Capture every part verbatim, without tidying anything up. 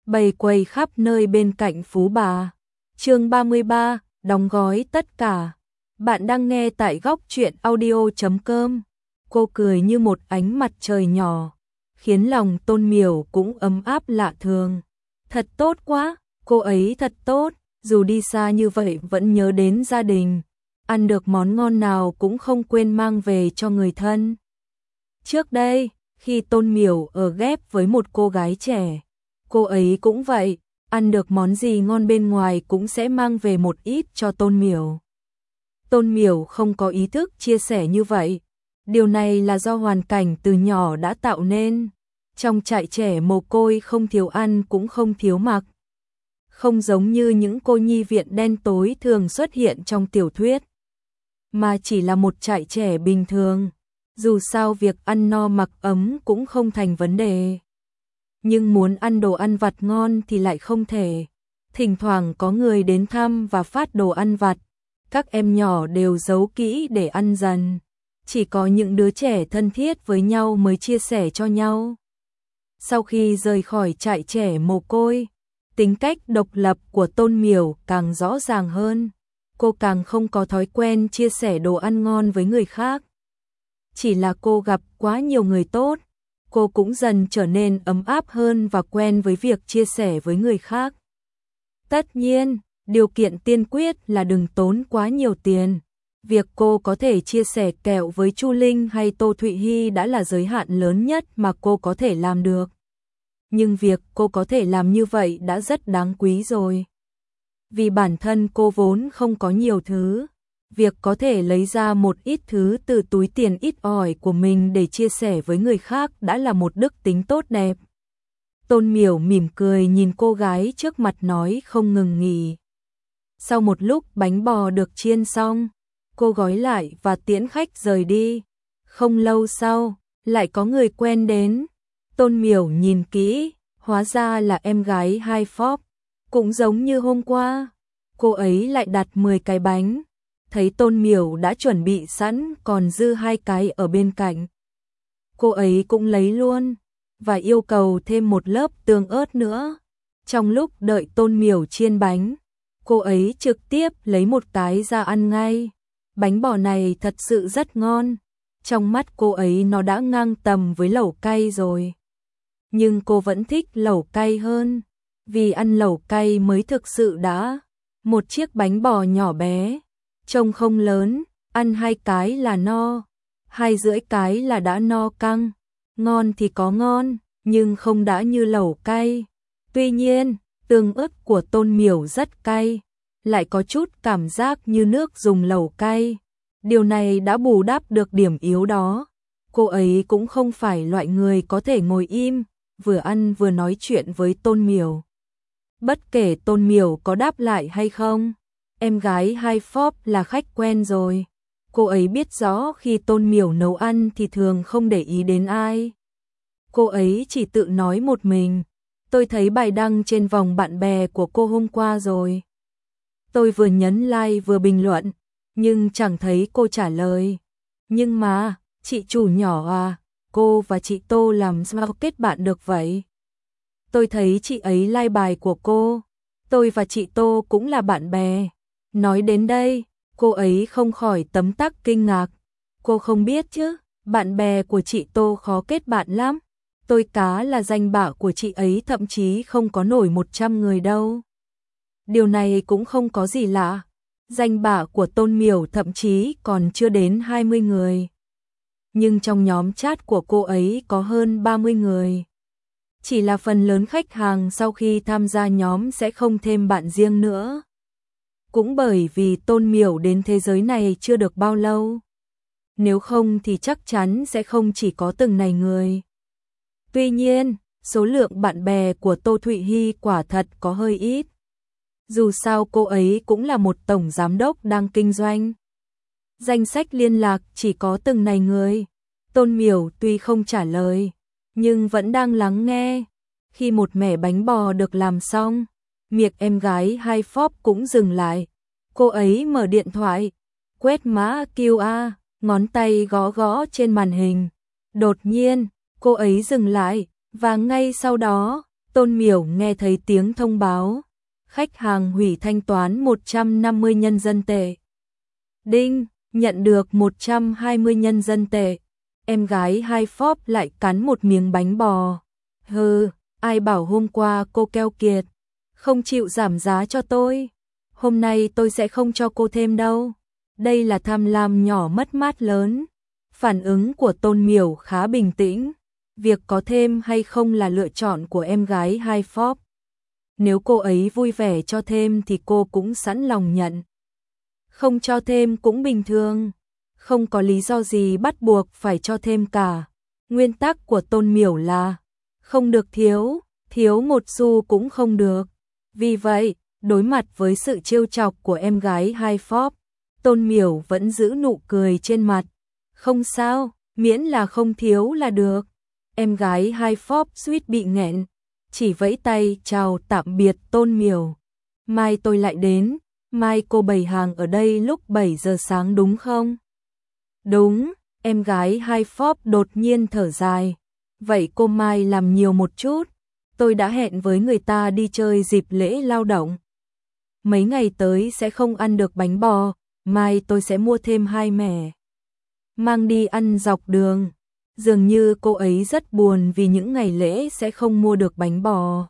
bày quầy khắp nơi bên cạnh Phú Bà. Chương ba mươi ba, đóng gói tất cả. Bạn đang nghe tại góc truyện audio chấm com. Cô cười như một ánh mặt trời nhỏ, khiến lòng Tôn Miểu cũng ấm áp lạ thường. Thật tốt quá, cô ấy thật tốt, dù đi xa như vậy vẫn nhớ đến gia đình, ăn được món ngon nào cũng không quên mang về cho người thân. Trước đây, khi Tôn Miểu ở ghép với một cô gái trẻ, cô ấy cũng vậy, ăn được món gì ngon bên ngoài cũng sẽ mang về một ít cho Tôn Miểu. Tôn Miểu không có ý thức chia sẻ như vậy, điều này là do hoàn cảnh từ nhỏ đã tạo nên. Trong trại trẻ mồ côi không thiếu ăn cũng không thiếu mặc. Không giống như những cô nhi viện đen tối thường xuất hiện trong tiểu thuyết, mà chỉ là một trại trẻ bình thường. Dù sao việc ăn no mặc ấm cũng không thành vấn đề. Nhưng muốn ăn đồ ăn vặt ngon thì lại không thể. Thỉnh thoảng có người đến thăm và phát đồ ăn vặt, các em nhỏ đều giấu kỹ để ăn dần. Chỉ có những đứa trẻ thân thiết với nhau mới chia sẻ cho nhau. Sau khi rời khỏi trại trẻ mồ côi, tính cách độc lập của Tôn Miểu càng rõ ràng hơn. Cô càng không có thói quen chia sẻ đồ ăn ngon với người khác. Chỉ là cô gặp quá nhiều người tốt, cô cũng dần trở nên ấm áp hơn và quen với việc chia sẻ với người khác. Tất nhiên, điều kiện tiên quyết là đừng tốn quá nhiều tiền. Việc cô có thể chia sẻ kẹo với Chu Linh hay Tô Thụy Hy đã là giới hạn lớn nhất mà cô có thể làm được. Nhưng việc cô có thể làm như vậy đã rất đáng quý rồi. Vì bản thân cô vốn không có nhiều thứ, việc có thể lấy ra một ít thứ từ túi tiền ít ỏi của mình để chia sẻ với người khác đã là một đức tính tốt đẹp. Tôn Miểu mỉm cười nhìn cô gái trước mặt nói không ngừng nghỉ. Sau một lúc bánh bò được chiên xong, cô gói lại và tiễn khách rời đi. Không lâu sau, lại có người quen đến. Tôn Miểu nhìn kỹ, hóa ra là em gái Hai Phóp. Cũng giống như hôm qua, cô ấy lại đặt mười cái bánh. Thấy Tôn Miểu đã chuẩn bị sẵn còn dư hai cái ở bên cạnh, cô ấy cũng lấy luôn và yêu cầu thêm một lớp tương ớt nữa. Trong lúc đợi Tôn Miểu chiên bánh, cô ấy trực tiếp lấy một cái ra ăn ngay. Bánh bò này thật sự rất ngon. Trong mắt cô ấy nó đã ngang tầm với lẩu cay rồi. Nhưng cô vẫn thích lẩu cay hơn, vì ăn lẩu cay mới thực sự đã. Một chiếc bánh bò nhỏ bé, trông không lớn, ăn hai cái là no, hai rưỡi cái là đã no căng. Ngon thì có ngon, nhưng không đã như lẩu cay. Tuy nhiên, tương ớt của Tôn Miểu rất cay, lại có chút cảm giác như nước dùng lẩu cay. Điều này đã bù đắp được điểm yếu đó. Cô ấy cũng không phải loại người có thể ngồi im, vừa ăn vừa nói chuyện với Tôn Miểu. Bất kể Tôn Miểu có đáp lại hay không, em gái Hai Phóp là khách quen rồi. Cô ấy biết rõ khi Tôn Miểu nấu ăn thì thường không để ý đến ai. Cô ấy chỉ tự nói một mình. Tôi thấy bài đăng trên vòng bạn bè của cô hôm qua rồi. Tôi vừa nhấn like vừa bình luận, nhưng chẳng thấy cô trả lời. Nhưng mà, chị chủ nhỏ à, cô và chị Tô làm sao kết bạn được vậy? Tôi thấy chị ấy like bài của cô. Tôi và chị Tô cũng là bạn bè. Nói đến đây, cô ấy không khỏi tấm tắc kinh ngạc. Cô không biết chứ, bạn bè của chị Tô khó kết bạn lắm. Tôi cá là danh bạ của chị ấy thậm chí không có nổi một trăm người đâu. Điều này cũng không có gì lạ. Danh bạ của Tôn Miểu thậm chí còn chưa đến hai mươi người. Nhưng trong nhóm chat của cô ấy có hơn ba mươi người. Chỉ là phần lớn khách hàng sau khi tham gia nhóm sẽ không thêm bạn riêng nữa. Cũng bởi vì Tôn Miểu đến thế giới này chưa được bao lâu. Nếu không thì chắc chắn sẽ không chỉ có từng này người. Tuy nhiên, số lượng bạn bè của Tô Thụy Hy quả thật có hơi ít. Dù sao cô ấy cũng là một tổng giám đốc đang kinh doanh. Danh sách liên lạc chỉ có từng này người. Tôn Miểu tuy không trả lời, nhưng vẫn đang lắng nghe. Khi một mẻ bánh bò được làm xong, miệng em gái Hai Phóp cũng dừng lại. Cô ấy mở điện thoại, quét mã quy rờ, ngón tay gõ gõ trên màn hình. Đột nhiên, cô ấy dừng lại, và ngay sau đó, Tôn Miểu nghe thấy tiếng thông báo. Khách hàng hủy thanh toán một trăm năm mươi nhân dân tệ. Đinh, nhận được một trăm hai mươi nhân dân tệ. Em gái hai phóp lại cắn một miếng bánh bò. Hừ, ai bảo hôm qua cô keo kiệt, không chịu giảm giá cho tôi. Hôm nay tôi sẽ không cho cô thêm đâu. Đây là tham lam nhỏ mất mát lớn. Phản ứng của Tôn Miểu khá bình tĩnh. Việc có thêm hay không là lựa chọn của em gái hai phóp. Nếu cô ấy vui vẻ cho thêm thì cô cũng sẵn lòng nhận. Không cho thêm cũng bình thường. Không có lý do gì bắt buộc phải cho thêm cả. Nguyên tắc của Tôn Miểu là không được thiếu, thiếu một xu cũng không được. Vì vậy, đối mặt với sự trêu chọc của em gái hai phóp, Tôn Miểu vẫn giữ nụ cười trên mặt. Không sao, miễn là không thiếu là được. Em gái hai phóp suýt bị nghẹn, chỉ vẫy tay chào tạm biệt Tôn Miểu. Mai tôi lại đến, mai cô bày hàng ở đây lúc bảy giờ sáng đúng không? Đúng, em gái hai phóp đột nhiên thở dài. Vậy cô mai làm nhiều một chút, tôi đã hẹn với người ta đi chơi dịp lễ lao động. Mấy ngày tới sẽ không ăn được bánh bò, mai tôi sẽ mua thêm hai mẻ. Mang đi ăn dọc đường. Dường như cô ấy rất buồn vì những ngày lễ sẽ không mua được bánh bò.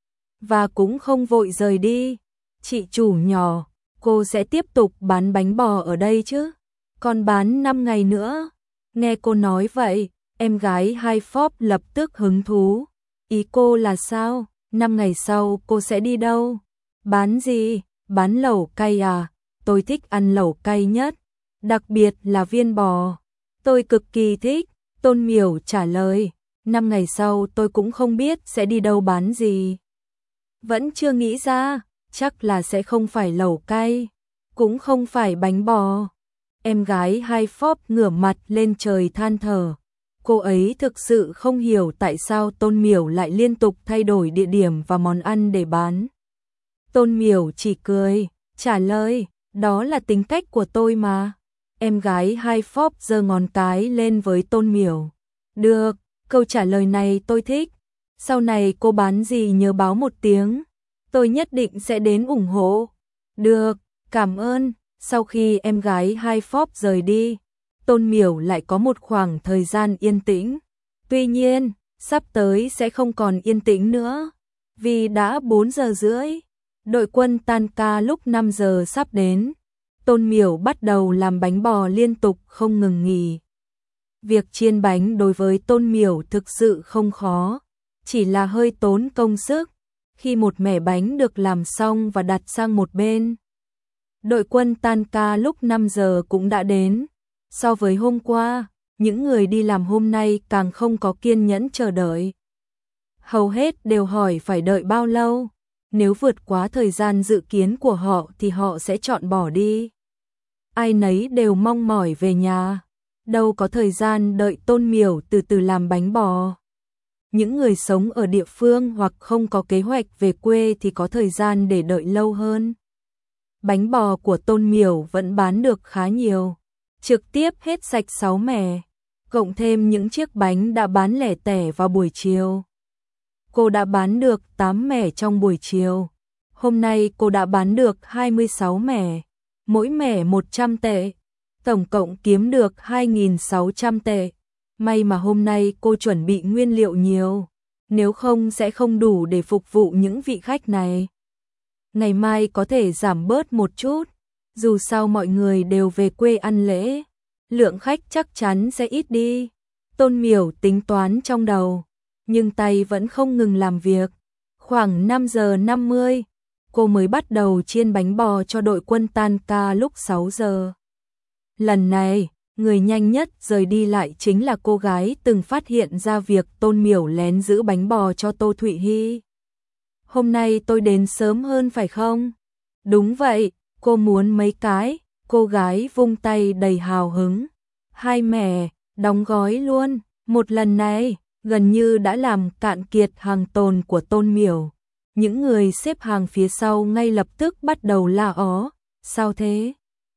Và cũng không vội rời đi. Chị chủ nhỏ, cô sẽ tiếp tục bán bánh bò ở đây chứ? Còn bán năm ngày nữa. Nghe cô nói vậy, em gái hai phóp lập tức hứng thú. Ý cô là sao? năm ngày sau cô sẽ đi đâu? Bán gì? Bán lẩu cay à? Tôi thích ăn lẩu cay nhất. Đặc biệt là viên bò. Tôi cực kỳ thích. Tôn Miểu trả lời. Năm ngày sau tôi cũng không biết sẽ đi đâu bán gì. Vẫn chưa nghĩ ra. Chắc là sẽ không phải lẩu cay. Cũng không phải bánh bò. Em gái hai phóp ngửa mặt lên trời than thở. Cô ấy thực sự không hiểu tại sao Tôn Miểu lại liên tục thay đổi địa điểm và món ăn để bán. Tôn Miểu chỉ cười, trả lời, đó là tính cách của tôi mà. Em gái hai phóp giơ ngón cái lên với Tôn Miểu. Được, câu trả lời này tôi thích. Sau này cô bán gì nhớ báo một tiếng. Tôi nhất định sẽ đến ủng hộ. Được, cảm ơn. Sau khi em gái hai phóp rời đi, Tôn Miểu lại có một khoảng thời gian yên tĩnh. Tuy nhiên, sắp tới sẽ không còn yên tĩnh nữa. Vì đã bốn giờ rưỡi, đội quân tan ca lúc năm giờ sắp đến. Tôn Miểu bắt đầu làm bánh bò liên tục không ngừng nghỉ. Việc chiên bánh đối với Tôn Miểu thực sự không khó, chỉ là hơi tốn công sức. Khi một mẻ bánh được làm xong và đặt sang một bên, đội quân tan ca lúc năm giờ cũng đã đến. So với hôm qua, những người đi làm hôm nay càng không có kiên nhẫn chờ đợi. Hầu hết đều hỏi phải đợi bao lâu. Nếu vượt quá thời gian dự kiến của họ thì họ sẽ chọn bỏ đi. Ai nấy đều mong mỏi về nhà. Đâu có thời gian đợi Tôn Miểu từ từ làm bánh bò. Những người sống ở địa phương hoặc không có kế hoạch về quê thì có thời gian để đợi lâu hơn. Bánh bò của Tôn Miểu vẫn bán được khá nhiều. Trực tiếp hết sạch sáu mẻ. Cộng thêm những chiếc bánh đã bán lẻ tẻ vào buổi chiều. Cô đã bán được tám mẻ trong buổi chiều. Hôm nay cô đã bán được hai mươi sáu mẻ. Mỗi mẻ một trăm tệ. Tổng cộng kiếm được hai nghìn sáu trăm tệ. May mà hôm nay cô chuẩn bị nguyên liệu nhiều. Nếu không sẽ không đủ để phục vụ những vị khách này. Ngày mai có thể giảm bớt một chút. Dù sao mọi người đều về quê ăn lễ. Lượng khách chắc chắn sẽ ít đi. Tôn Miểu tính toán trong đầu. Nhưng tay vẫn không ngừng làm việc. Khoảng năm giờ năm mươi, cô mới bắt đầu chiên bánh bò cho đội quân tan ca lúc sáu giờ. Lần này, người nhanh nhất rời đi lại chính là cô gái từng phát hiện ra việc Tôn Miểu lén giữ bánh bò cho Tô Thụy Hy. Hôm nay tôi đến sớm hơn phải không? Đúng vậy, cô muốn mấy cái? Cô gái vung tay đầy hào hứng. Hai mẻ, đóng gói luôn. Một lần này, gần như đã làm cạn kiệt hàng tồn của Tôn Miểu. Những người xếp hàng phía sau ngay lập tức bắt đầu la ó. Sao thế?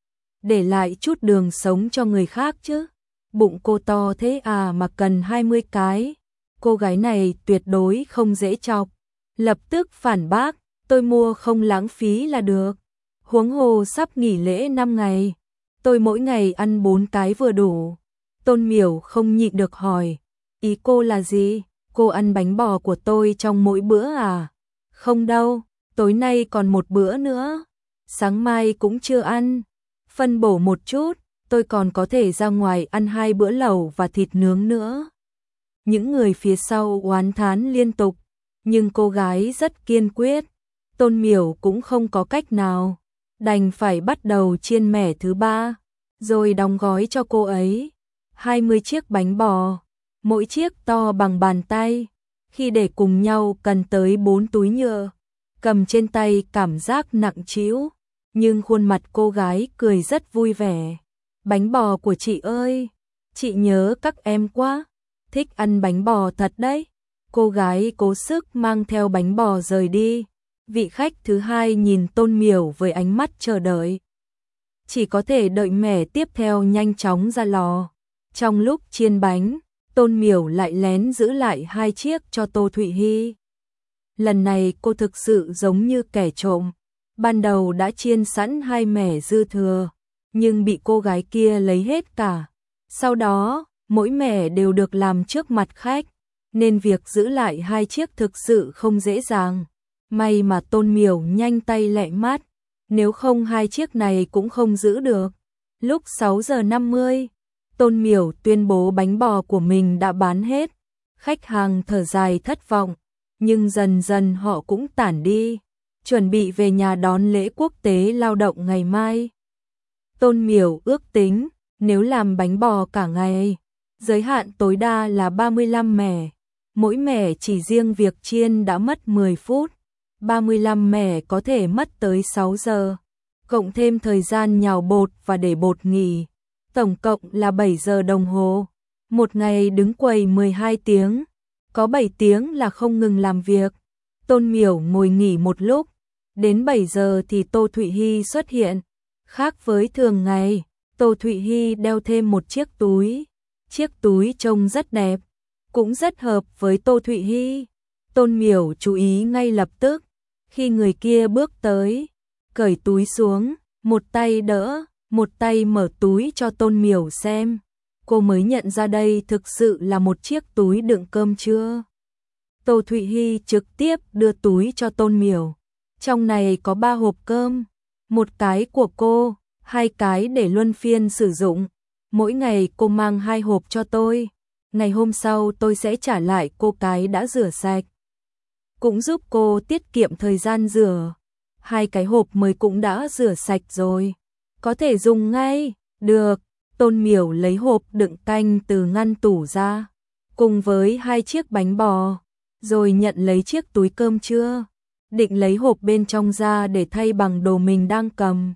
Để lại chút đường sống cho người khác chứ. Bụng cô to thế à mà cần hai mươi cái. Cô gái này tuyệt đối không dễ chọc. lập tức phản bác, tôi mua không lãng phí là được. Huống hồ sắp nghỉ lễ năm ngày, tôi mỗi ngày ăn bốn cái vừa đủ. Tôn Miểu không nhịn được hỏi, ý cô là gì? Cô ăn bánh bò của tôi trong mỗi bữa à? Không đâu, tối nay còn một bữa nữa. Sáng mai cũng chưa ăn. Phân bổ một chút, tôi còn có thể ra ngoài ăn hai bữa lẩu và thịt nướng nữa. Những người phía sau oán thán liên tục, nhưng cô gái rất kiên quyết. Tôn Miểu cũng không có cách nào, đành phải bắt đầu chiên mẻ thứ ba, rồi đóng gói cho cô ấy. hai mươi chiếc bánh bò, mỗi chiếc to bằng bàn tay. Khi để cùng nhau cần tới bốn túi nhựa, cầm trên tay cảm giác nặng trĩu, nhưng khuôn mặt cô gái cười rất vui vẻ. Bánh bò của chị ơi, chị nhớ các em quá, thích ăn bánh bò thật đấy. Cô gái cố sức mang theo bánh bò rời đi. Vị khách thứ hai nhìn Tôn Miểu với ánh mắt chờ đợi. Chỉ có thể đợi mẻ tiếp theo nhanh chóng ra lò. Trong lúc chiên bánh, Tôn Miểu lại lén giữ lại hai chiếc cho Tô Thụy Hy. Lần này cô thực sự giống như kẻ trộm. Ban đầu đã chiên sẵn hai mẻ dư thừa, nhưng bị cô gái kia lấy hết cả. Sau đó, mỗi mẻ đều được làm trước mặt khách, nên việc giữ lại hai chiếc thực sự không dễ dàng. May mà Tôn Miểu nhanh tay lẹ mắt, nếu không hai chiếc này cũng không giữ được. Lúc sáu giờ năm mươi, Tôn Miểu tuyên bố bánh bò của mình đã bán hết. Khách hàng thở dài thất vọng, nhưng dần dần họ cũng tản đi, chuẩn bị về nhà đón lễ quốc tế lao động ngày mai. Tôn Miểu ước tính, nếu làm bánh bò cả ngày, giới hạn tối đa là ba mươi lăm mẻ. Mỗi mẻ chỉ riêng việc chiên đã mất mười phút. ba mươi lăm mẻ có thể mất tới sáu giờ, cộng thêm thời gian nhào bột và để bột nghỉ, tổng cộng là bảy giờ đồng hồ. Một ngày đứng quầy mười hai tiếng, có bảy tiếng là không ngừng làm việc. Tôn Miểu ngồi nghỉ một lúc, đến bảy giờ thì Tô Thụy Hy xuất hiện. Khác với thường ngày, Tô Thụy Hy đeo thêm một chiếc túi. Chiếc túi trông rất đẹp, cũng rất hợp với Tô Thụy Hy. Tôn Miểu chú ý ngay lập tức, khi người kia bước tới, cởi túi xuống, một tay đỡ, một tay mở túi cho Tôn Miểu xem. Cô mới nhận ra đây thực sự là một chiếc túi đựng cơm trưa. Tô Thụy Hy trực tiếp đưa túi cho Tôn Miểu. Trong này có ba hộp cơm, một cái của cô, hai cái để luân phiên sử dụng. Mỗi ngày cô mang hai hộp cho tôi. Ngày hôm sau tôi sẽ trả lại cô cái đã rửa sạch, cũng giúp cô tiết kiệm thời gian rửa. Hai cái hộp mới cũng đã rửa sạch rồi, có thể dùng ngay. Được. Tôn Miểu lấy hộp đựng canh từ ngăn tủ ra, cùng với hai chiếc bánh bò, rồi nhận lấy chiếc túi cơm trưa, định lấy hộp bên trong ra để thay bằng đồ mình đang cầm.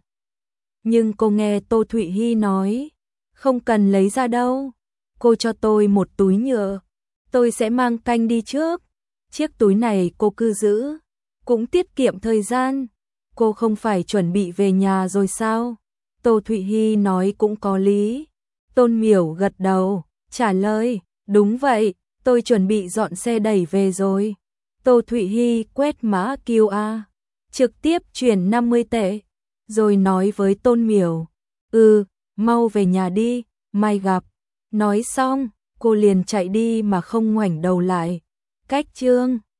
Nhưng cô nghe Tô Thụy Hy nói, không cần lấy ra đâu, cô cho tôi một túi nhựa, tôi sẽ mang canh đi trước. Chiếc túi này cô cứ giữ, cũng tiết kiệm thời gian. Cô không phải chuẩn bị về nhà rồi sao? Tô Thụy Hy nói cũng có lý. Tôn Miểu gật đầu, trả lời, đúng vậy, tôi chuẩn bị dọn xe đẩy về rồi. Tô Thụy Hy quét mã quy rờ, trực tiếp chuyển năm mươi tệ, rồi nói với Tôn Miểu, ừ, mau về nhà đi, mai gặp. Nói xong, cô liền chạy đi mà không ngoảnh đầu lại. Cách chương